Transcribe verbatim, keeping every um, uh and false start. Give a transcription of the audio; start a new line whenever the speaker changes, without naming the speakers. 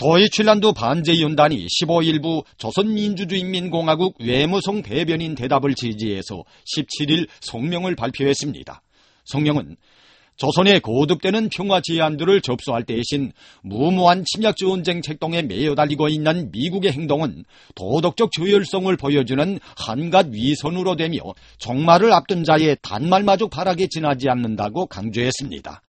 더이칠란드 반제연단이 십오일부 조선민주주의인민공화국 외무성 대변인 대답을 지지해서 십칠일 성명을 발표했습니다. 성명은 조선의 거듭되는 평화 제안들을 접수할 대신 무모한 침략 전쟁 책동에 매여달리고 있는 미국의 행동은 도덕적 저열성을 보여주는 한갓 위선으로 되며 종말을 앞둔 자의 단말마저 바라게 지나지 않는다고 강조했습니다.